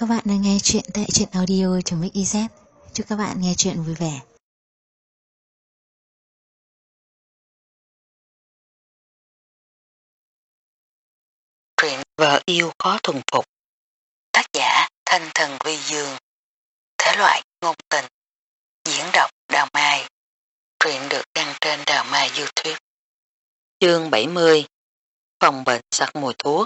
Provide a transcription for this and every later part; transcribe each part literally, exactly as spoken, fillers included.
các bạn đang nghe chuyện tại truyện audio.mixyz. Chúc các bạn nghe chuyện vui vẻ. Truyện Vợ Yêu Có Thuần Phục. Tác giả Thanh Thần Vi Dương. Thể loại ngôn tình. Diễn đọc Đào Mai. Truyện được đăng trên Đào Mai YouTube. Chương bảy mươi. Phòng bệnh sặc mùi thuốc.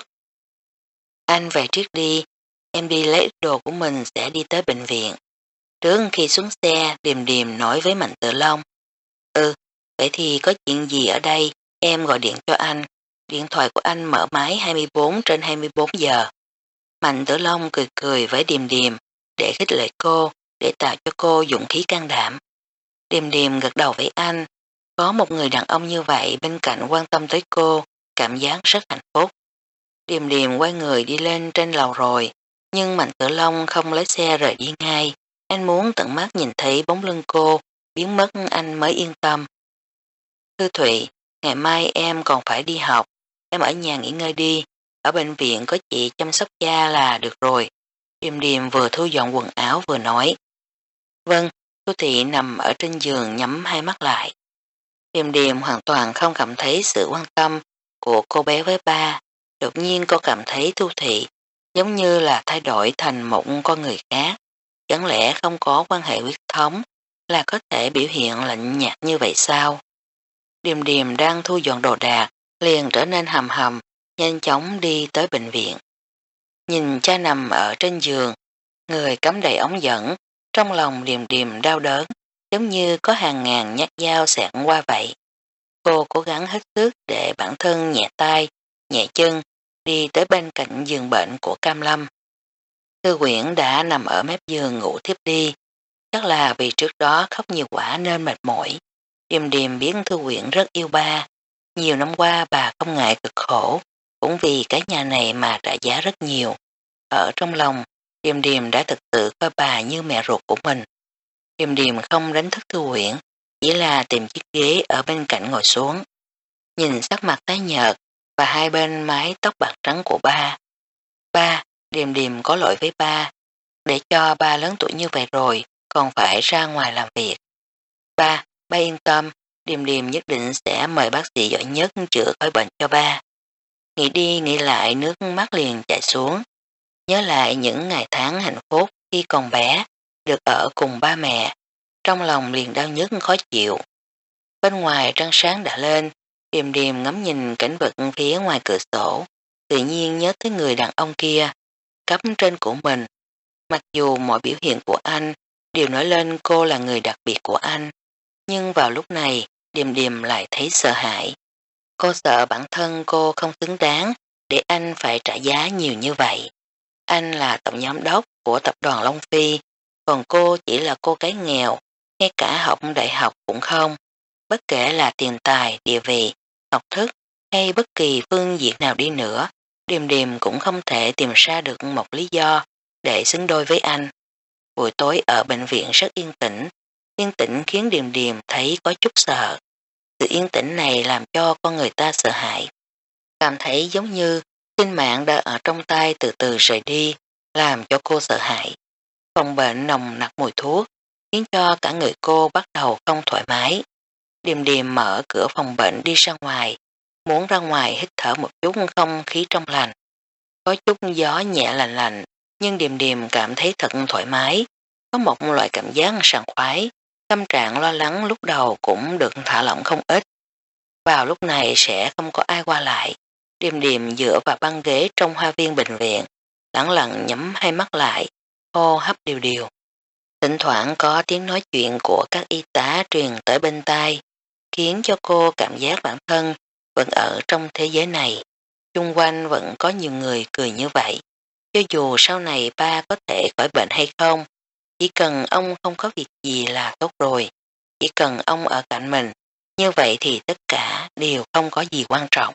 Anh về trước đi, em đi lấy ít đồ của mình sẽ đi tới bệnh viện. Trước khi xuống xe, Điềm Điềm nói với Mạnh Tử Long. Ừ, vậy thì có chuyện gì ở đây, em gọi điện cho anh. Điện thoại của anh mở máy hai mươi bốn trên hai mươi bốn giờ. Mạnh Tử Long cười cười với Điềm Điềm để khích lệ cô, để tạo cho cô dũng khí can đảm. Điềm Điềm gật đầu với anh. Có một người đàn ông như vậy bên cạnh quan tâm tới cô, cảm giác rất hạnh phúc. Điềm Điềm quay người đi lên trên lầu rồi, nhưng Mạnh Tử Long không lấy xe rời đi ngay. Anh muốn tận mắt nhìn thấy bóng lưng cô, biến mất anh mới yên tâm. Thư Thụy, ngày mai em còn phải đi học, em ở nhà nghỉ ngơi đi, ở bệnh viện có chị chăm sóc cha là được rồi. Điềm Điềm vừa thu dọn quần áo vừa nói. Vâng, Thu Thị nằm ở trên giường nhắm hai mắt lại. Điềm Điềm hoàn toàn không cảm thấy sự quan tâm của cô bé với ba. Đột nhiên cô cảm thấy Thu Thị giống như là thay đổi thành một con người khác. Chẳng lẽ không có quan hệ huyết thống là có thể biểu hiện lạnh nhạt như vậy sao? Điềm Điềm đang thu dọn đồ đạc, liền trở nên hầm hầm, nhanh chóng đi tới bệnh viện. Nhìn cha nằm ở trên giường, người cắm đầy ống dẫn, trong lòng Điềm Điềm đau đớn, giống như có hàng ngàn nhát dao xẹt qua vậy. Cô cố gắng hết sức để bản thân nhẹ tay, nhẹ chân, đi tới bên cạnh giường bệnh của Cam Lâm. Thư Quyển đã nằm ở mép giường ngủ tiếp đi, chắc là vì trước đó khóc nhiều quả nên mệt mỏi. Điềm Điềm biết Thư Quyển rất yêu ba, nhiều năm qua bà không ngại cực khổ, cũng vì cái nhà này mà trả giá rất nhiều. Ở trong lòng, Điềm Điềm đã thực sự coi bà như mẹ ruột của mình. Điềm Điềm không đánh thức Thư Quyển, chỉ là tìm chiếc ghế ở bên cạnh ngồi xuống. Nhìn sắc mặt tái nhợt và hai bên mái tóc bạc trắng của ba. Ba, Điềm Điềm có lỗi với ba, để cho ba lớn tuổi như vậy rồi, còn phải ra ngoài làm việc. Ba, ba yên tâm, Điềm Điềm nhất định sẽ mời bác sĩ giỏi nhất chữa khỏi bệnh cho ba. Nghĩ đi nghĩ lại nước mắt liền chảy xuống. Nhớ lại những ngày tháng hạnh phúc khi còn bé, được ở cùng ba mẹ, trong lòng liền đau nhức khó chịu. Bên ngoài trăng sáng đã lên, Điềm Điềm ngắm nhìn cảnh vật phía ngoài cửa sổ, tự nhiên nhớ tới người đàn ông kia, cắm trên của mình. Mặc dù mọi biểu hiện của anh đều nói lên cô là người đặc biệt của anh, nhưng vào lúc này Điềm Điềm lại thấy sợ hãi. Cô sợ bản thân cô không xứng đáng để anh phải trả giá nhiều như vậy. Anh là tổng giám đốc của tập đoàn Long Phi, còn cô chỉ là cô gái nghèo, ngay cả học đại học cũng không. Bất kể là tiền tài, địa vị, học thức hay bất kỳ phương diện nào đi nữa, Điềm Điềm cũng không thể tìm ra được một lý do để xứng đôi với anh. Buổi tối ở bệnh viện rất yên tĩnh, yên tĩnh khiến Điềm Điềm thấy có chút sợ. Sự yên tĩnh này làm cho con người ta sợ hãi. Cảm thấy giống như sinh mạng đã ở trong tay từ từ rời đi, làm cho cô sợ hãi. Phòng bệnh nồng nặc mùi thuốc, khiến cho cả người cô bắt đầu không thoải mái. Điềm Điềm mở cửa phòng bệnh đi ra ngoài, muốn ra ngoài hít thở một chút không khí trong lành. Có chút gió nhẹ lạnh lạnh, nhưng Điềm Điềm cảm thấy thật thoải mái, có một loại cảm giác sảng khoái, tâm trạng lo lắng lúc đầu cũng được thả lỏng không ít. Vào lúc này sẽ không có ai qua lại, Điềm Điềm dựa vào băng ghế trong hoa viên bệnh viện, lẳng lặng nhắm hai mắt lại, hô hấp đều đều. Thỉnh thoảng có tiếng nói chuyện của các y tá truyền tới bên tai, khiến cho cô cảm giác bản thân vẫn ở trong thế giới này. Xung quanh vẫn có nhiều người cười như vậy. Cho dù sau này ba có thể khỏi bệnh hay không, chỉ cần ông không có việc gì là tốt rồi. Chỉ cần ông ở cạnh mình, như vậy thì tất cả đều không có gì quan trọng.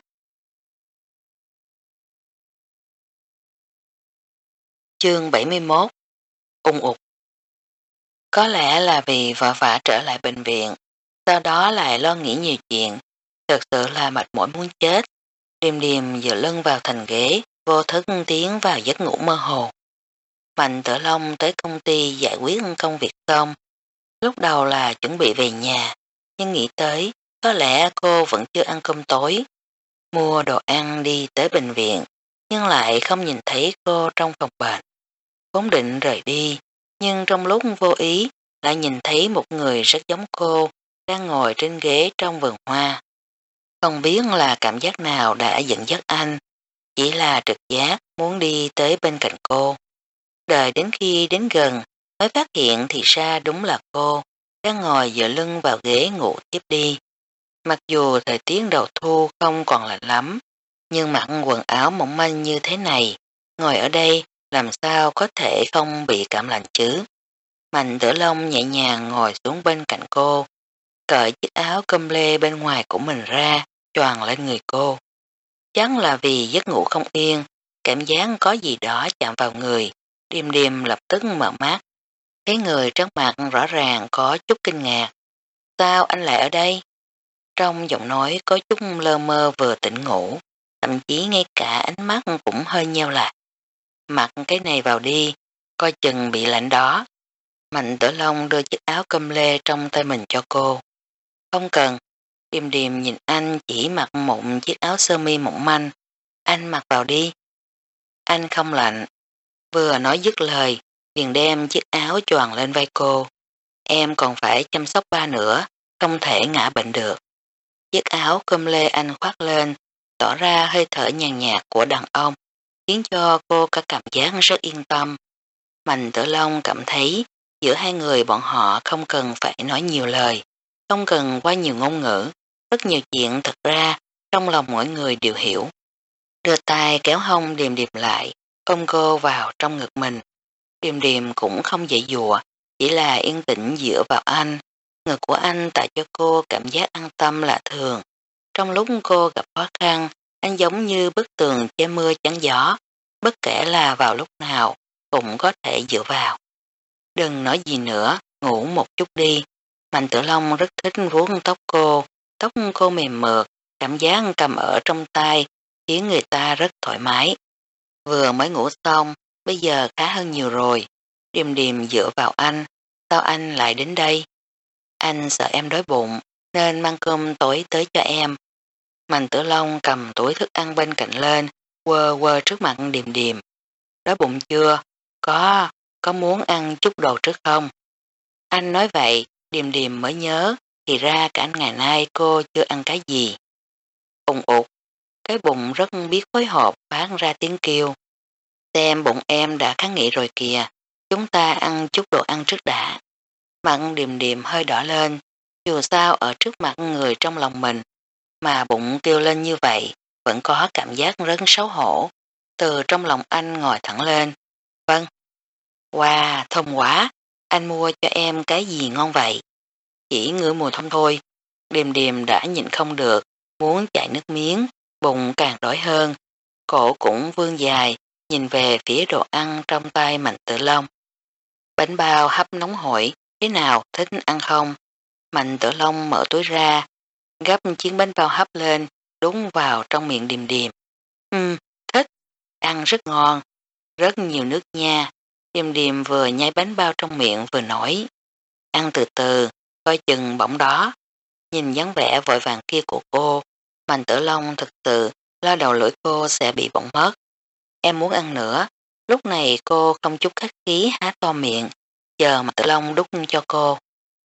Chương bảy mươi mốt. Ung ục. Có lẽ là vì vợ vã trở lại bệnh viện, sau đó lại lo nghĩ nhiều chuyện, thật sự là mệt mỏi muốn chết. Điềm Điềm dựa lưng vào thành ghế, vô thức tiến vào giấc ngủ mơ hồ. Mạnh Tử Long tới công ty giải quyết công việc xong. Lúc đầu là chuẩn bị về nhà, nhưng nghĩ tới có lẽ cô vẫn chưa ăn cơm tối. Mua đồ ăn đi tới bệnh viện, nhưng lại không nhìn thấy cô trong phòng bệnh. Vốn định rời đi, nhưng trong lúc vô ý lại nhìn thấy một người rất giống cô đang ngồi trên ghế trong vườn hoa. Không biết là cảm giác nào đã dẫn dắt anh, chỉ là trực giác muốn đi tới bên cạnh cô. Đợi đến khi đến gần mới phát hiện thì ra đúng là cô đang ngồi dựa lưng vào ghế ngủ tiếp đi. Mặc dù thời tiết đầu thu không còn lạnh lắm, nhưng mặc quần áo mỏng manh như thế này, ngồi ở đây làm sao có thể không bị cảm lạnh chứ. Mạnh Tử Long nhẹ nhàng ngồi xuống bên cạnh cô, cởi chiếc áo com lê bên ngoài của mình ra, choàng lên người cô. Chắc là vì giấc ngủ không yên, cảm giác có gì đó chạm vào người, Điềm Điềm lập tức mở mắt. Thấy người trước mặt rõ ràng có chút kinh ngạc. Sao anh lại ở đây? Trong giọng nói có chút lơ mơ vừa tỉnh ngủ, thậm chí ngay cả ánh mắt cũng hơi nheo lại. Mặc cái này vào đi, coi chừng bị lạnh đó. Mạnh Tử Long đưa chiếc áo com lê trong tay mình cho cô. Không cần. Điềm Điềm nhìn anh chỉ mặc một chiếc áo sơ mi mỏng manh. Anh mặc vào đi. Anh không lạnh. Vừa nói dứt lời, liền đem chiếc áo choàng lên vai cô. Em còn phải chăm sóc ba nữa, không thể ngã bệnh được. Chiếc áo com lê anh khoác lên, tỏ ra hơi thở nhàn nhạt của đàn ông, khiến cho cô có cảm giác rất yên tâm. Mạnh Tử Long cảm thấy giữa hai người bọn họ không cần phải nói nhiều lời, không cần quá nhiều ngôn ngữ, rất nhiều chuyện thật ra trong lòng mỗi người đều hiểu. Đưa tay kéo hông Điềm Điềm lại, ôm cô vào trong ngực mình. Điềm Điềm cũng không dậy dùa, chỉ là yên tĩnh dựa vào anh. Ngực của anh tạo cho cô cảm giác an tâm lạ thường. Trong lúc cô gặp khó khăn, anh giống như bức tường che mưa chắn gió, bất kể là vào lúc nào cũng có thể dựa vào. Đừng nói gì nữa, ngủ một chút đi. Mạnh Tử Long rất thích vuốt tóc cô, tóc cô mềm mượt, cảm giác cầm ở trong tay khiến người ta rất thoải mái. Vừa mới ngủ xong, bây giờ khá hơn nhiều rồi. Điềm Điềm dựa vào anh, sao anh lại đến đây? Anh sợ em đói bụng, nên mang cơm tối tới cho em. Mạnh Tử Long cầm túi thức ăn bên cạnh lên, quơ quơ trước mặt Điềm Điềm. Đói bụng chưa? Có, có muốn ăn chút đồ trước không? Anh nói vậy, Điềm Điềm mới nhớ, thì ra cả ngày nay cô chưa ăn cái gì. Ùng ụt, cái bụng rất biết phối hợp phát ra tiếng kêu. Xem bụng em đã kháng nghị rồi kìa, chúng ta ăn chút đồ ăn trước đã. Mặt Điềm Điềm hơi đỏ lên, dù sao ở trước mặt người trong lòng mình, mà bụng kêu lên như vậy, vẫn có cảm giác rất xấu hổ. Từ trong lòng anh ngồi thẳng lên. Vâng. Wow, thơm quá, anh mua cho em cái gì ngon vậy? Chỉ ngửi mùi thông thôi, Điềm Điềm đã nhịn không được, muốn chảy nước miếng, bụng càng đói hơn, cổ cũng vươn dài, nhìn về phía đồ ăn trong tay Mạnh Tử Long. Bánh bao hấp nóng hổi, thế nào, thích ăn không? Mạnh Tử Long mở túi ra, gấp chiếc bánh bao hấp lên, đúng vào trong miệng Điềm Điềm. Ừm, thích, ăn rất ngon, rất nhiều nước nha. Điềm Điềm vừa nhai bánh bao trong miệng vừa nói. Ăn từ từ, coi chừng bỏng đó. Nhìn dáng vẻ vội vàng kia của cô, Mạnh Tử Long thực sự lo đầu lưỡi cô sẽ bị bỏng mất. Em muốn ăn nữa. Lúc này cô không chút khách khí há to miệng, chờ Mạnh Tử Long đút cho cô.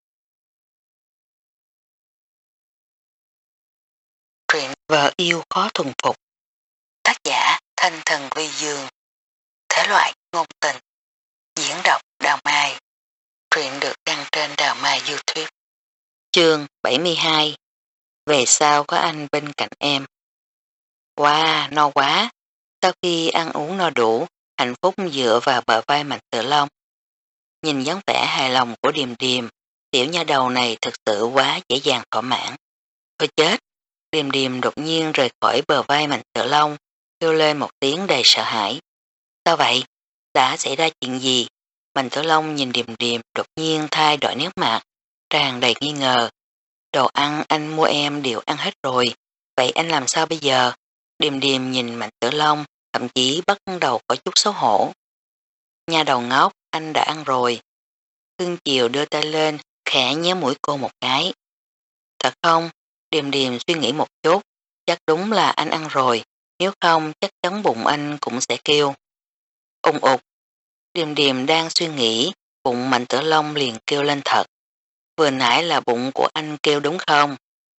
Truyện Vợ Yêu Khó Thuần Phục. Tác giả Thanh Thần Vi Dương. Thể loại ngôn tình. Diễn đọc Đào Mai. Truyện được đăng trên Đào Mai YouTube. Chương bảy mươi hai. Về sau có anh bên cạnh em. Wow, no quá. Sau khi ăn uống no đủ, hạnh phúc dựa vào bờ vai Mạnh Tử Long. Nhìn dáng vẻ hài lòng của Điềm Điềm, tiểu nha đầu này thực sự quá dễ dàng thỏa mãn. Thôi chết. Điềm Điềm đột nhiên rời khỏi bờ vai Mạnh Tử Long, kêu lên một tiếng đầy sợ hãi. Sao vậy? Đã xảy ra chuyện gì? Mạnh Tử Long nhìn Điềm Điềm đột nhiên thay đổi nét mặt, tràn đầy nghi ngờ. Đồ ăn anh mua em đều ăn hết rồi, vậy anh làm sao bây giờ? Điềm Điềm nhìn Mạnh Tử Long, thậm chí bắt đầu có chút xấu hổ. Nha đầu ngốc, anh đã ăn rồi. Cưng chiều đưa tay lên, khẽ nhéo mũi cô một cái. Thật không? Điềm điềm suy nghĩ một chút, chắc đúng là anh ăn rồi, nếu không chắc chắn bụng anh cũng sẽ kêu. Ùng ụt, điềm điềm đang suy nghĩ, bụng Mạnh Tử Long liền kêu lên thật. Vừa nãy là bụng của anh kêu đúng không?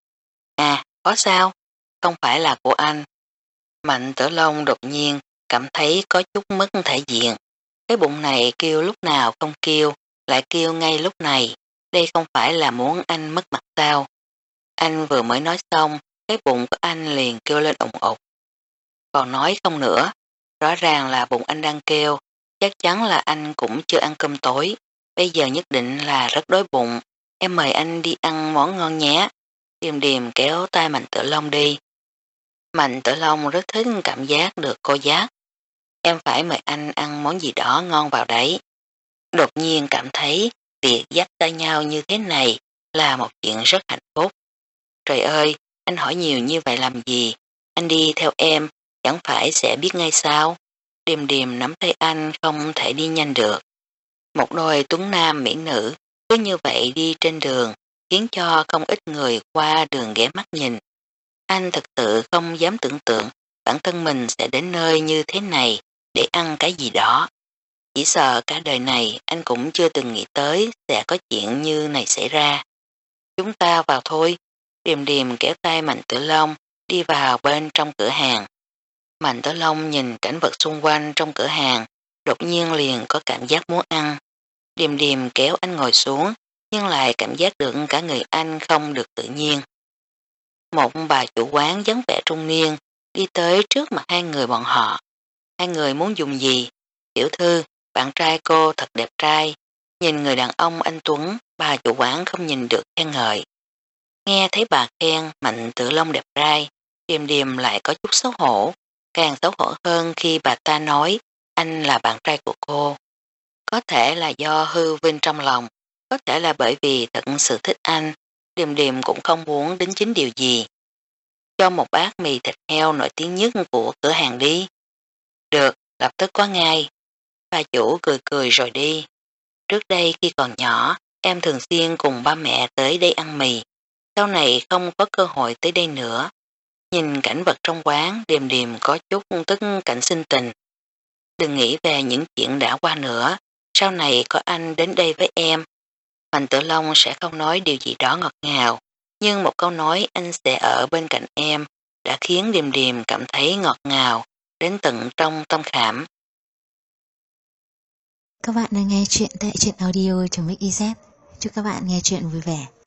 À, có sao? Không phải là của anh. Mạnh Tử Long đột nhiên cảm thấy có chút mất thể diện. Cái bụng này kêu lúc nào không kêu, lại kêu ngay lúc này. Đây không phải là muốn anh mất mặt sao? Anh vừa mới nói xong, cái bụng của anh liền kêu lên ủng ụt. Còn nói không nữa, rõ ràng là bụng anh đang kêu, chắc chắn là anh cũng chưa ăn cơm tối. Bây giờ nhất định là rất đói bụng. Em mời anh đi ăn món ngon nhé. Điềm điềm kéo tay Mạnh Tử Long đi. Mạnh Tử Long rất thích cảm giác được cô dắt. Em phải mời anh ăn món gì đó ngon vào đấy. Đột nhiên cảm thấy việc dắt tay nhau như thế này là một chuyện rất hạnh phúc. Trời ơi, anh hỏi nhiều như vậy làm gì? Anh đi theo em, chẳng phải sẽ biết ngay sao? Điềm điềm nắm tay anh không thể đi nhanh được. Một đôi tuấn nam mỹ nữ cứ như vậy đi trên đường, khiến cho không ít người qua đường ghé mắt nhìn. Anh thật sự không dám tưởng tượng bản thân mình sẽ đến nơi như thế này để ăn cái gì đó. Chỉ sợ cả đời này anh cũng chưa từng nghĩ tới sẽ có chuyện như này xảy ra. Chúng ta vào thôi. Điềm điềm kéo tay Mạnh Tử Long đi vào bên trong cửa hàng. Mạnh Tử Long nhìn cảnh vật xung quanh trong cửa hàng, đột nhiên liền có cảm giác muốn ăn. Điềm điềm kéo anh ngồi xuống, nhưng lại cảm giác được cả người anh không được tự nhiên. Một bà chủ quán dáng vẻ trung niên đi tới trước mặt hai người bọn họ. Hai người muốn dùng gì? Tiểu thư, bạn trai cô thật đẹp trai. Nhìn người đàn ông anh Tuấn, bà chủ quán không nhìn được khen ngợi. Nghe thấy bà khen Mạnh Tử Long đẹp trai, Điềm điềm lại có chút xấu hổ, càng xấu hổ hơn khi bà ta nói anh là bạn trai của cô. Có thể là do hư vinh trong lòng, có thể là bởi vì thật sự thích anh, Điềm điềm cũng không muốn đính chính điều gì. Cho một bát mì thịt heo nổi tiếng nhất của cửa hàng đi. Được, lập tức có ngay. Bà chủ cười cười rồi đi. Trước đây khi còn nhỏ, em thường xuyên cùng ba mẹ tới đây ăn mì. Sau này không có cơ hội tới đây nữa. Nhìn cảnh vật trong quán, Điềm điềm có chút tức cảnh sinh tình. Đừng nghĩ về những chuyện đã qua nữa. Sau này có anh đến đây với em. Mạnh Tử Long sẽ không nói điều gì đó ngọt ngào. Nhưng một câu nói anh sẽ ở bên cạnh em đã khiến Điềm điềm cảm thấy ngọt ngào đến tận trong tâm khảm. Các bạn đang nghe chuyện tại truyện audio.mixyz. Chúc các bạn nghe chuyện vui vẻ.